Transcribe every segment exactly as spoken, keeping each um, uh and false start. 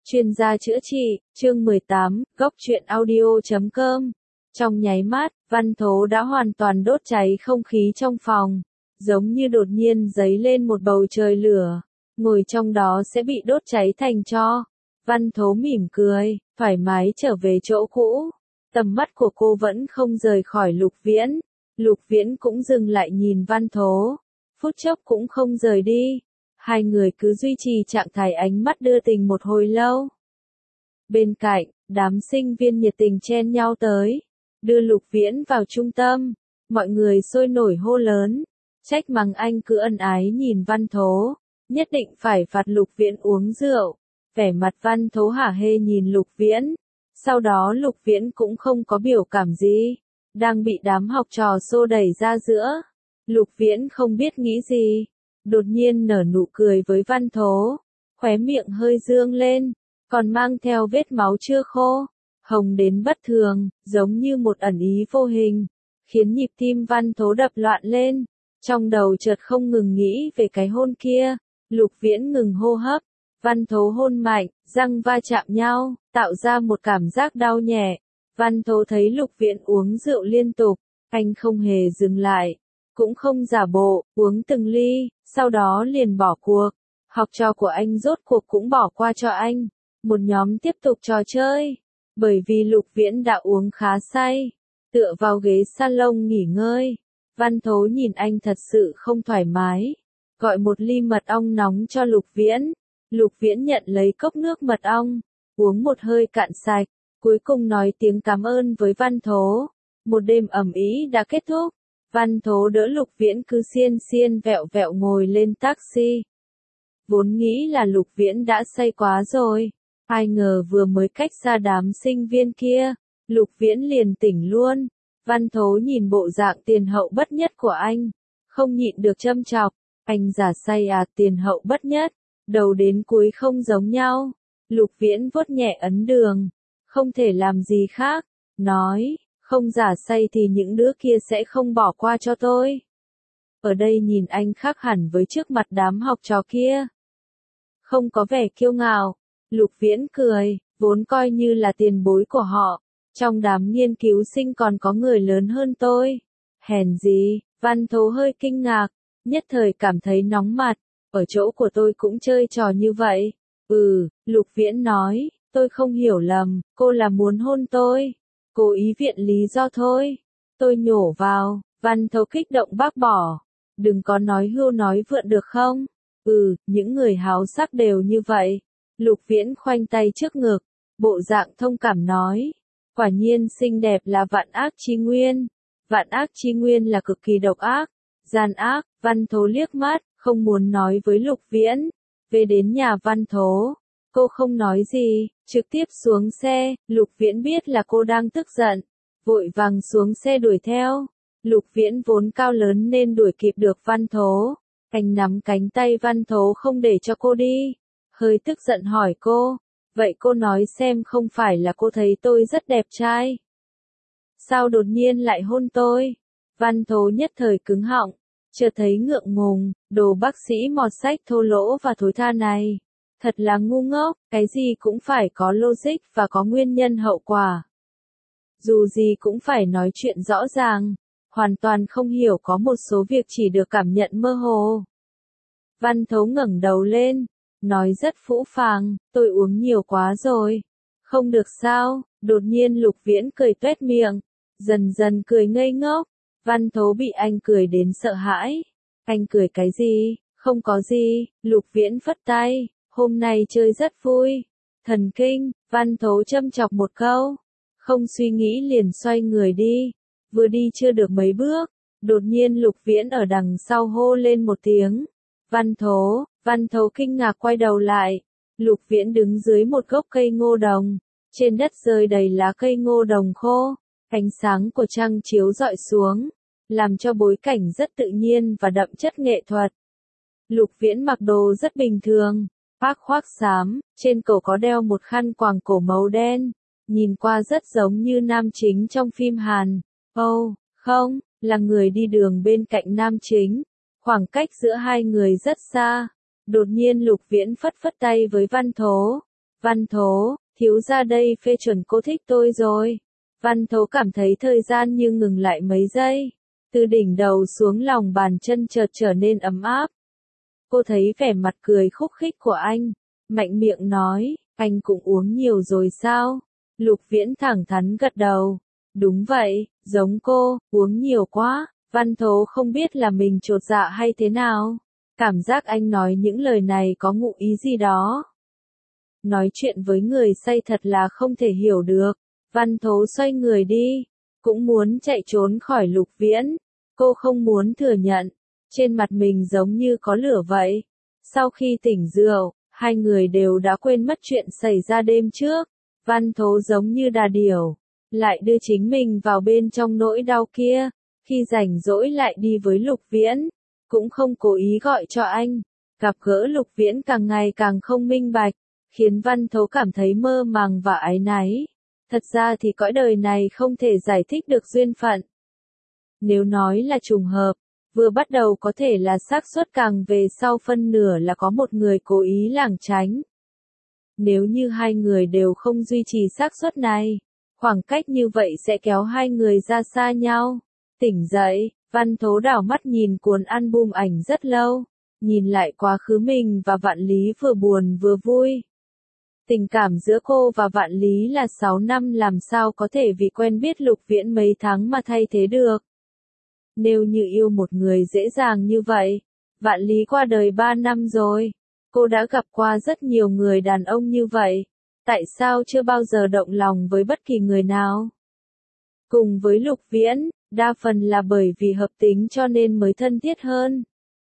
Chuyên gia chữa trị, chương mười tám, góc truyện audio chấm com. Trong nháy mắt, Văn Thố đã hoàn toàn đốt cháy không khí trong phòng, giống như đột nhiên giấy lên một bầu trời lửa, ngồi trong đó sẽ bị đốt cháy thành tro. Văn Thố mỉm cười, thoải mái trở về chỗ cũ. Tầm mắt của cô vẫn không rời khỏi Lục Viễn. Lục Viễn cũng dừng lại nhìn Văn Thố, phút chốc cũng không rời đi. Hai người cứ duy trì trạng thái ánh mắt đưa tình một hồi lâu. Bên cạnh, đám sinh viên nhiệt tình chen nhau tới, đưa Lục Viễn vào trung tâm. Mọi người sôi nổi hô lớn, trách mắng anh cứ ân ái nhìn Văn Thố, nhất định phải phạt Lục Viễn uống rượu. Vẻ mặt Văn Thố hả hê nhìn Lục Viễn, sau đó Lục Viễn cũng không có biểu cảm gì, đang bị đám học trò xô đẩy ra giữa. Lục Viễn không biết nghĩ gì, đột nhiên nở nụ cười với Văn Thố, khóe miệng hơi dương lên, còn mang theo vết máu chưa khô, hồng đến bất thường, giống như một ẩn ý vô hình, khiến nhịp tim Văn Thố đập loạn lên, trong đầu chợt không ngừng nghĩ về cái hôn kia. Lục Viễn ngừng hô hấp, Văn Thố hôn mạnh, răng va chạm nhau, tạo ra một cảm giác đau nhẹ. Văn Thố thấy Lục Viễn uống rượu liên tục, anh không hề dừng lại, cũng không giả bộ, uống từng ly, sau đó liền bỏ cuộc. Học trò của anh rốt cuộc cũng bỏ qua cho anh, một nhóm tiếp tục trò chơi. Bởi vì Lục Viễn đã uống khá say, tựa vào ghế salon nghỉ ngơi. Văn Thố nhìn anh thật sự không thoải mái, gọi một ly mật ong nóng cho Lục Viễn. Lục Viễn nhận lấy cốc nước mật ong, uống một hơi cạn sạch, cuối cùng nói tiếng cảm ơn với Văn Thố. Một đêm ầm ĩ đã kết thúc. Văn Thố đỡ Lục Viễn cứ xiên xiên vẹo vẹo ngồi lên taxi. Vốn nghĩ là Lục Viễn đã say quá rồi, ai ngờ vừa mới cách xa đám sinh viên kia, Lục Viễn liền tỉnh luôn. Văn Thố nhìn bộ dạng tiền hậu bất nhất của anh, không nhịn được châm chọc, anh giả say à, tiền hậu bất nhất, đầu đến cuối không giống nhau. Lục Viễn vuốt nhẹ ấn đường, không thể làm gì khác, nói, không giả say thì những đứa kia sẽ không bỏ qua cho tôi. Ở đây nhìn anh khác hẳn với trước mặt đám học trò kia, không có vẻ kiêu ngạo. Lục Viễn cười, vốn coi như là tiền bối của họ, trong đám nghiên cứu sinh còn có người lớn hơn tôi. Hèn gì, Văn Thố hơi kinh ngạc, nhất thời cảm thấy nóng mặt, ở chỗ của tôi cũng chơi trò như vậy. Ừ, Lục Viễn nói, tôi không hiểu lầm, cô là muốn hôn tôi, cố ý viện lý do thôi. Tôi nhổ vào, Văn Thố kích động bác bỏ, đừng có nói hưu nói vượn được không? Ừ, những người háo sắc đều như vậy. Lục Viễn khoanh tay trước ngực, bộ dạng thông cảm nói, quả nhiên xinh đẹp là vạn ác chi nguyên. Vạn ác chi nguyên là cực kỳ độc ác, gian ác. Văn Thố liếc mắt, không muốn nói với Lục Viễn. Về đến nhà Văn Thố, cô không nói gì, trực tiếp xuống xe. Lục Viễn biết là cô đang tức giận, vội vàng xuống xe đuổi theo. Lục Viễn vốn cao lớn nên đuổi kịp được Văn Thố. Anh nắm cánh tay Văn Thố không để cho cô đi, hơi tức giận hỏi cô, vậy cô nói xem, không phải là cô thấy tôi rất đẹp trai, sao đột nhiên lại hôn tôi? Văn Thố nhất thời cứng họng, chợt thấy ngượng ngùng, đồ bác sĩ mọt sách thô lỗ và thối tha này, thật là ngu ngốc, cái gì cũng phải có logic và có nguyên nhân hậu quả. Dù gì cũng phải nói chuyện rõ ràng, hoàn toàn không hiểu, có một số việc chỉ được cảm nhận mơ hồ. Văn Thố ngẩng đầu lên, nói rất phũ phàng, tôi uống nhiều quá rồi. Không được sao? Đột nhiên Lục Viễn cười tuét miệng, dần dần cười ngây ngốc. Văn Thố bị anh cười đến sợ hãi. Anh cười cái gì? Không có gì. Lục Viễn phất tay, hôm nay chơi rất vui. Thần kinh. Văn Thố châm chọc một câu, không suy nghĩ liền xoay người đi. Vừa đi chưa được mấy bước, đột nhiên Lục Viễn ở đằng sau hô lên một tiếng. Văn Thố. Văn Thố kinh ngạc quay đầu lại. Lục Viễn đứng dưới một gốc cây ngô đồng, trên đất rơi đầy lá cây ngô đồng khô, ánh sáng của trăng chiếu rọi xuống, làm cho bối cảnh rất tự nhiên và đậm chất nghệ thuật. Lục Viễn mặc đồ rất bình thường, khoác khoác xám, trên cổ có đeo một khăn quàng cổ màu đen, nhìn qua rất giống như nam chính trong phim Hàn. Oh, không, là người đi đường bên cạnh nam chính. Khoảng cách giữa hai người rất xa. Đột nhiên Lục Viễn phất phất tay với Văn Thố. Văn Thố, thiếu gia đây phê chuẩn cô thích tôi rồi. Văn Thố cảm thấy thời gian như ngừng lại mấy giây. Từ đỉnh đầu xuống lòng bàn chân chợt trở nên ấm áp. Cô thấy vẻ mặt cười khúc khích của anh. Mạnh miệng nói, anh cũng uống nhiều rồi sao? Lục Viễn thẳng thắn gật đầu. Đúng vậy, giống cô, uống nhiều quá. Văn Thố không biết là mình chột dạ hay thế nào. Cảm giác anh nói những lời này có ngụ ý gì đó. Nói chuyện với người say thật là không thể hiểu được. Văn Thố xoay người đi. Cũng muốn chạy trốn khỏi Lục Viễn. Cô không muốn thừa nhận. Trên mặt mình giống như có lửa vậy. Sau khi tỉnh rượu, hai người đều đã quên mất chuyện xảy ra đêm trước. Văn Thố giống như đà điểu. Lại đưa chính mình vào bên trong nỗi đau kia. Khi rảnh rỗi lại đi với Lục Viễn. Cũng không cố ý gọi cho anh. Gặp gỡ Lục Viễn càng ngày càng không minh bạch. Khiến Văn Thố cảm thấy mơ màng và áy náy. Thật ra thì cõi đời này không thể giải thích được duyên phận. Nếu nói là trùng hợp, vừa bắt đầu có thể là xác suất, càng về sau phân nửa là có một người cố ý lảng tránh. Nếu như hai người đều không duy trì xác suất này, khoảng cách như vậy sẽ kéo hai người ra xa nhau. Tỉnh dậy, Văn Thố đảo mắt nhìn cuốn album ảnh rất lâu, nhìn lại quá khứ mình và Vạn Lý vừa buồn vừa vui. Tình cảm giữa cô và Vạn Lý là sáu năm, làm sao có thể vì quen biết Lục Viễn mấy tháng mà thay thế được. Nếu như yêu một người dễ dàng như vậy, Vạn Lý qua đời ba năm rồi, cô đã gặp qua rất nhiều người đàn ông như vậy, tại sao chưa bao giờ động lòng với bất kỳ người nào? Cùng với Lục Viễn, đa phần là bởi vì hợp tính cho nên mới thân thiết hơn.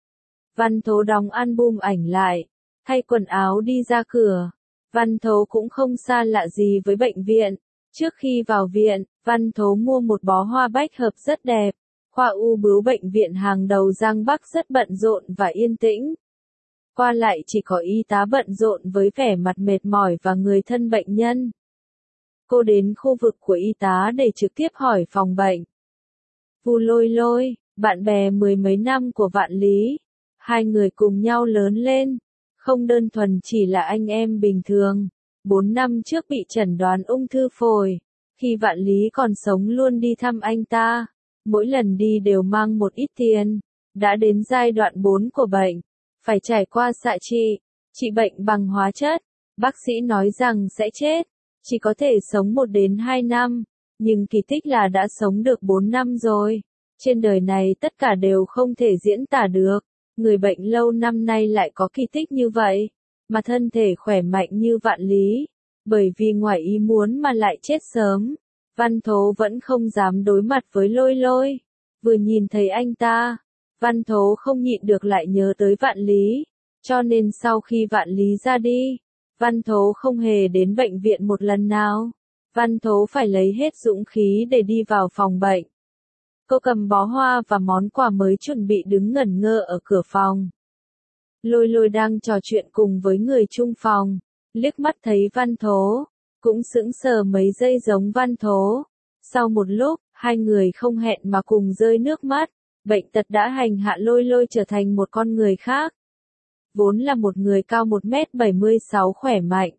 Văn Thố đóng album ảnh lại, thay quần áo đi ra cửa. Văn Thố cũng không xa lạ gì với bệnh viện. Trước khi vào viện, Văn Thố mua một bó hoa bách hợp rất đẹp. Khoa u bướu bệnh viện hàng đầu Giang Bắc rất bận rộn và yên tĩnh. Qua lại chỉ có y tá bận rộn với vẻ mặt mệt mỏi và người thân bệnh nhân. Cô đến khu vực của y tá để trực tiếp hỏi phòng bệnh. Vu Lôi Lôi, bạn bè mười mấy năm của Vạn Lý. Hai người cùng nhau lớn lên. Không đơn thuần chỉ là anh em bình thường. Bốn năm trước bị chẩn đoán ung thư phổi. Khi Vạn Lý còn sống luôn đi thăm anh ta. Mỗi lần đi đều mang một ít tiền. Đã đến giai đoạn bốn của bệnh. Phải trải qua xạ trị. Trị bệnh bằng hóa chất. Bác sĩ nói rằng sẽ chết. Chỉ có thể sống một đến hai năm. Nhưng kỳ tích là đã sống được bốn năm rồi. Trên đời này tất cả đều không thể diễn tả được. Người bệnh lâu năm nay lại có kỳ tích như vậy. Mà thân thể khỏe mạnh như Vạn Lý. Bởi vì ngoài ý muốn mà lại chết sớm. Văn Thố vẫn không dám đối mặt với Lôi Lôi. Vừa nhìn thấy anh ta, Văn Thố không nhịn được lại nhớ tới Vạn Lý. Cho nên sau khi Vạn Lý ra đi, Văn Thố không hề đến bệnh viện một lần nào. Văn Thố phải lấy hết dũng khí để đi vào phòng bệnh. Cô cầm bó hoa và món quà mới chuẩn bị đứng ngẩn ngơ ở cửa phòng. Lôi Lôi đang trò chuyện cùng với người chung phòng, liếc mắt thấy Văn Thố, cũng sững sờ mấy giây giống Văn Thố. Sau một lúc, hai người không hẹn mà cùng rơi nước mắt. Bệnh tật đã hành hạ Lôi Lôi trở thành một con người khác. Vốn là một người cao một mét bảy mươi sáu khỏe mạnh.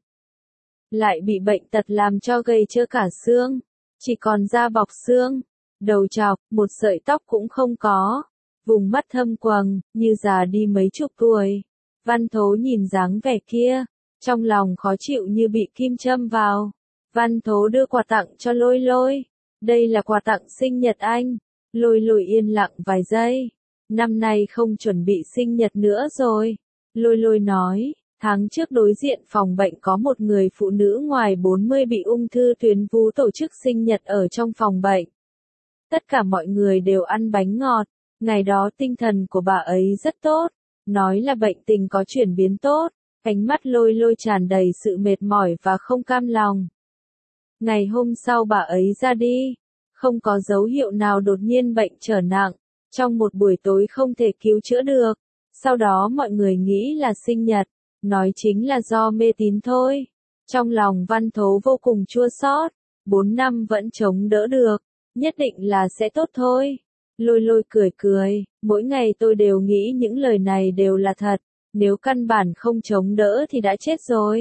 Lại bị bệnh tật làm cho gầy trơ cả xương. Chỉ còn da bọc xương. Đầu trọc, một sợi tóc cũng không có. Vùng mắt thâm quầng, như già đi mấy chục tuổi. Văn Thố nhìn dáng vẻ kia. Trong lòng khó chịu như bị kim châm vào. Văn Thố đưa quà tặng cho Lôi Lôi. Đây là quà tặng sinh nhật anh. Lôi Lôi yên lặng vài giây. Năm nay không chuẩn bị sinh nhật nữa rồi. Lôi Lôi nói, tháng trước đối diện phòng bệnh có một người phụ nữ ngoài bốn mươi bị ung thư tuyến vú tổ chức sinh nhật ở trong phòng bệnh. Tất cả mọi người đều ăn bánh ngọt. Ngày đó tinh thần của bà ấy rất tốt. Nói là bệnh tình có chuyển biến tốt. Ánh mắt Lôi Lôi tràn đầy sự mệt mỏi và không cam lòng. Ngày hôm sau bà ấy ra đi. Không có dấu hiệu nào đột nhiên bệnh trở nặng. Trong một buổi tối không thể cứu chữa được. Sau đó mọi người nghĩ là sinh nhật. Nói chính là do mê tín thôi. Trong lòng Văn Thố vô cùng chua xót. Bốn năm vẫn chống đỡ được. Nhất định là sẽ tốt thôi. Lôi Lôi cười cười. Mỗi ngày tôi đều nghĩ những lời này đều là thật. Nếu căn bản không chống đỡ thì đã chết rồi.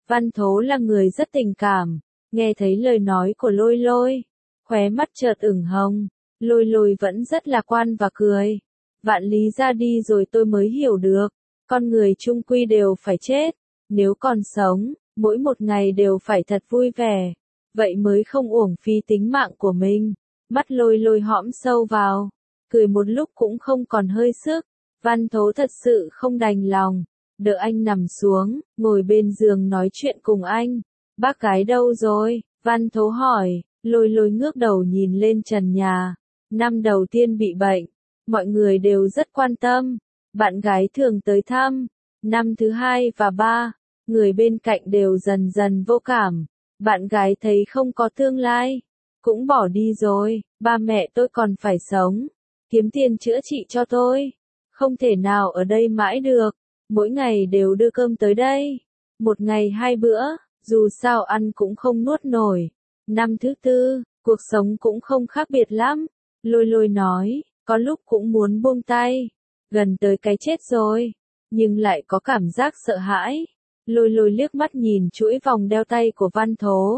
Văn Thố là người rất tình cảm, nghe thấy lời nói của Lôi Lôi, khóe mắt chợt ửng hồng, Lôi Lôi vẫn rất lạc quan và cười. Vạn lý ra đi rồi tôi mới hiểu được, con người chung quy đều phải chết, nếu còn sống, mỗi một ngày đều phải thật vui vẻ, vậy mới không uổng phí tính mạng của mình. Mắt Lôi Lôi hõm sâu vào, cười một lúc cũng không còn hơi sức. Văn Thố thật sự không đành lòng, đỡ anh nằm xuống, ngồi bên giường nói chuyện cùng anh. Bác gái đâu rồi? Văn Thố hỏi. Lôi Lôi ngước đầu nhìn lên trần nhà. Năm đầu tiên bị bệnh, mọi người đều rất quan tâm, bạn gái thường tới thăm. Năm thứ hai và ba, người bên cạnh đều dần dần vô cảm. Bạn gái thấy không có tương lai, cũng bỏ đi rồi. Ba mẹ tôi còn phải sống, kiếm tiền chữa trị cho tôi, không thể nào ở đây mãi được. Mỗi ngày đều đưa cơm tới đây, một ngày hai bữa, dù sao ăn cũng không nuốt nổi. Năm thứ tư, cuộc sống cũng không khác biệt lắm. Lôi Lôi nói, có lúc cũng muốn buông tay, gần tới cái chết rồi, nhưng lại có cảm giác sợ hãi. Lôi Lôi liếc mắt nhìn chuỗi vòng đeo tay của Văn Thố.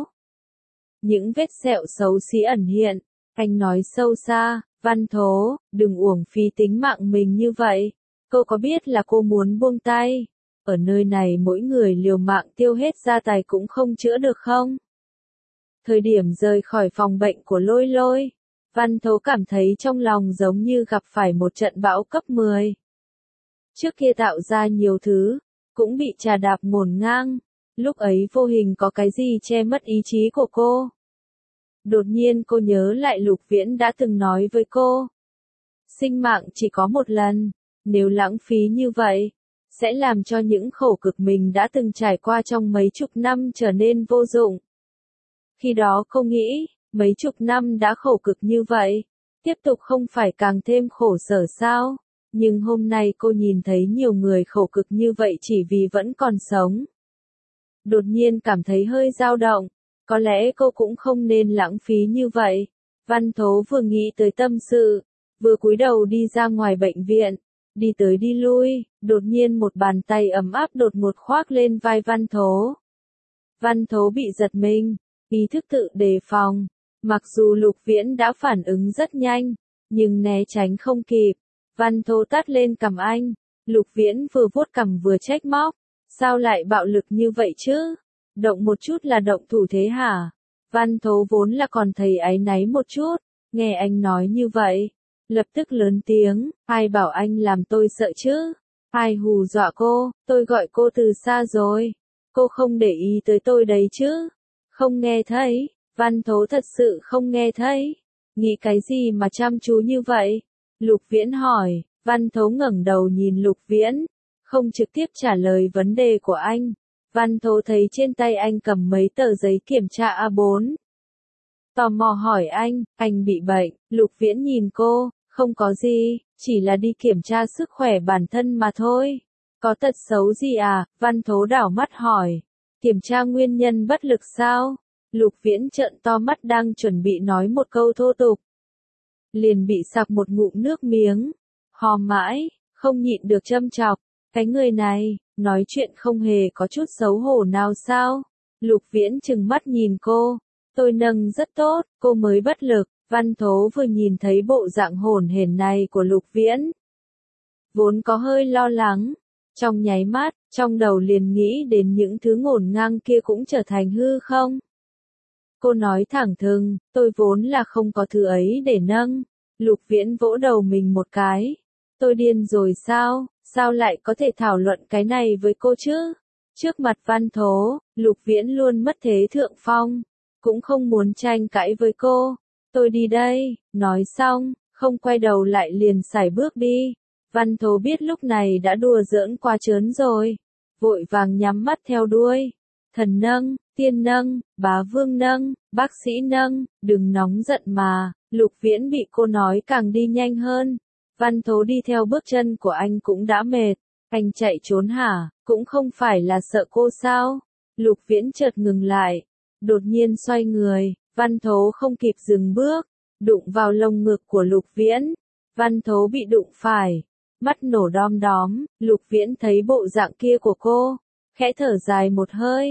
Những vết sẹo xấu xí ẩn hiện, anh nói sâu xa, Văn Thố, đừng uổng phí tính mạng mình như vậy. Cô có biết là cô muốn buông tay, ở nơi này mỗi người liều mạng tiêu hết gia tài cũng không chữa được không? Thời điểm rời khỏi phòng bệnh của Lôi Lôi, Văn Thố cảm thấy trong lòng giống như gặp phải một trận bão cấp mười. Trước kia tạo ra nhiều thứ, cũng bị trà đạp ngổn ngang, lúc ấy vô hình có cái gì che mất ý chí của cô. Đột nhiên cô nhớ lại Lục Viễn đã từng nói với cô. Sinh mạng chỉ có một lần, nếu lãng phí như vậy, sẽ làm cho những khổ cực mình đã từng trải qua trong mấy chục năm trở nên vô dụng. Khi đó cô nghĩ, mấy chục năm đã khổ cực như vậy, tiếp tục không phải càng thêm khổ sở sao? Nhưng hôm nay cô nhìn thấy nhiều người khổ cực như vậy chỉ vì vẫn còn sống. Đột nhiên cảm thấy hơi dao động, có lẽ cô cũng không nên lãng phí như vậy. Văn Thố vừa nghĩ tới tâm sự, vừa cúi đầu đi ra ngoài bệnh viện, đi tới đi lui, đột nhiên một bàn tay ấm áp đột ngột khoác lên vai Văn Thố. Văn Thố bị giật mình, ý thức tự đề phòng, mặc dù Lục Viễn đã phản ứng rất nhanh, nhưng né tránh không kịp. Văn Thố tát lên cằm anh, Lục Viễn vừa vuốt cằm vừa trách móc, sao lại bạo lực như vậy chứ? Động một chút là động thủ thế hả? Văn Thố vốn là còn thấy áy náy một chút, nghe anh nói như vậy, lập tức lớn tiếng, ai bảo anh làm tôi sợ chứ? Ai hù dọa cô, tôi gọi cô từ xa rồi, cô không để ý tới tôi đấy chứ? Không nghe thấy, Văn Thố thật sự không nghe thấy, nghĩ cái gì mà chăm chú như vậy? Lục Viễn hỏi. Văn Thố ngẩng đầu nhìn Lục Viễn, không trực tiếp trả lời vấn đề của anh. Văn Thố thấy trên tay anh cầm mấy tờ giấy kiểm tra A bốn. Tò mò hỏi anh, anh bị bệnh? Lục Viễn nhìn cô, không có gì, chỉ là đi kiểm tra sức khỏe bản thân mà thôi. Có tật xấu gì à? Văn Thố đảo mắt hỏi. Kiểm tra nguyên nhân bất lực sao? Lục Viễn trợn to mắt đang chuẩn bị nói một câu thô tục, liền bị sặc một ngụm nước miếng, hò mãi, không nhịn được châm chọc. Cái người này, nói chuyện không hề có chút xấu hổ nào sao? Lục Viễn trừng mắt nhìn cô, tôi nâng rất tốt, cô mới bất lực. Văn Thố vừa nhìn thấy bộ dạng hổn hển này của Lục Viễn, vốn có hơi lo lắng, trong nháy mắt, trong đầu liền nghĩ đến những thứ ngổn ngang kia cũng trở thành hư không. Cô nói thẳng thừng, tôi vốn là không có thứ ấy để nâng. Lục Viễn vỗ đầu mình một cái. Tôi điên rồi sao, sao lại có thể thảo luận cái này với cô chứ? Trước mặt Văn Thố, Lục Viễn luôn mất thế thượng phong, cũng không muốn tranh cãi với cô. Tôi đi đây, nói xong, không quay đầu lại liền sải bước đi. Văn Thố biết lúc này đã đùa giỡn quá trớn rồi, vội vàng nhắm mắt theo đuôi. Thần nâng, tiên nâng, bá vương nâng, bác sĩ nâng, đừng nóng giận mà. Lục Viễn bị cô nói càng đi nhanh hơn. Văn Thố đi theo bước chân của anh cũng đã mệt. Anh chạy trốn hả, cũng không phải là sợ cô sao? Lục Viễn chợt ngừng lại, đột nhiên xoay người. Văn Thố không kịp dừng bước, đụng vào lồng ngực của Lục Viễn. Văn Thố bị đụng phải, mắt nổ đom đóm. Lục Viễn thấy bộ dạng kia của cô, khẽ thở dài một hơi.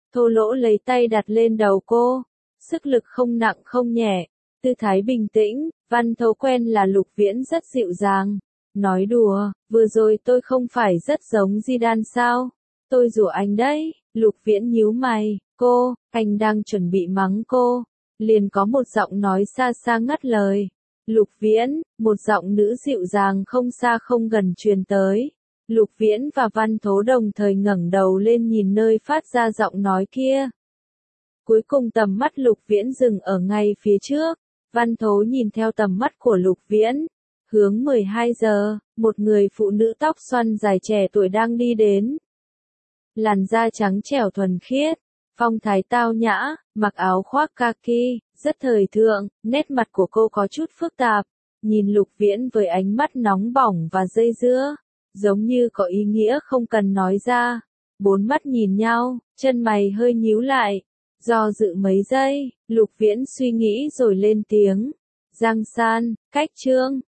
Thô Lỗ lấy tay đặt lên đầu cô, sức lực không nặng không nhẹ, tư thái bình tĩnh. Văn Thấu quen là Lục Viễn rất dịu dàng. Nói đùa, vừa rồi tôi không phải rất giống Zidane sao? Tôi rủa anh đấy. Lục Viễn nhíu mày, cô, anh đang chuẩn bị mắng cô. Liền có một giọng nói xa xa ngắt lời. Lục Viễn, một giọng nữ dịu dàng không xa không gần truyền tới. Lục Viễn và Văn Thố đồng thời ngẩng đầu lên nhìn nơi phát ra giọng nói kia. Cuối cùng tầm mắt Lục Viễn dừng ở ngay phía trước. Văn Thố nhìn theo tầm mắt của Lục Viễn. Hướng mười hai giờ, một người phụ nữ tóc xoăn dài trẻ tuổi đang đi đến. Làn da trắng trẻo thuần khiết, phong thái tao nhã, mặc áo khoác kaki, rất thời thượng, nét mặt của cô có chút phức tạp. Nhìn Lục Viễn với ánh mắt nóng bỏng và dây dưa, giống như có ý nghĩa không cần nói ra. Bốn mắt nhìn nhau, chân mày hơi nhíu lại. Do dự mấy giây, Lục Viễn suy nghĩ rồi lên tiếng. Giang San, cách Trương,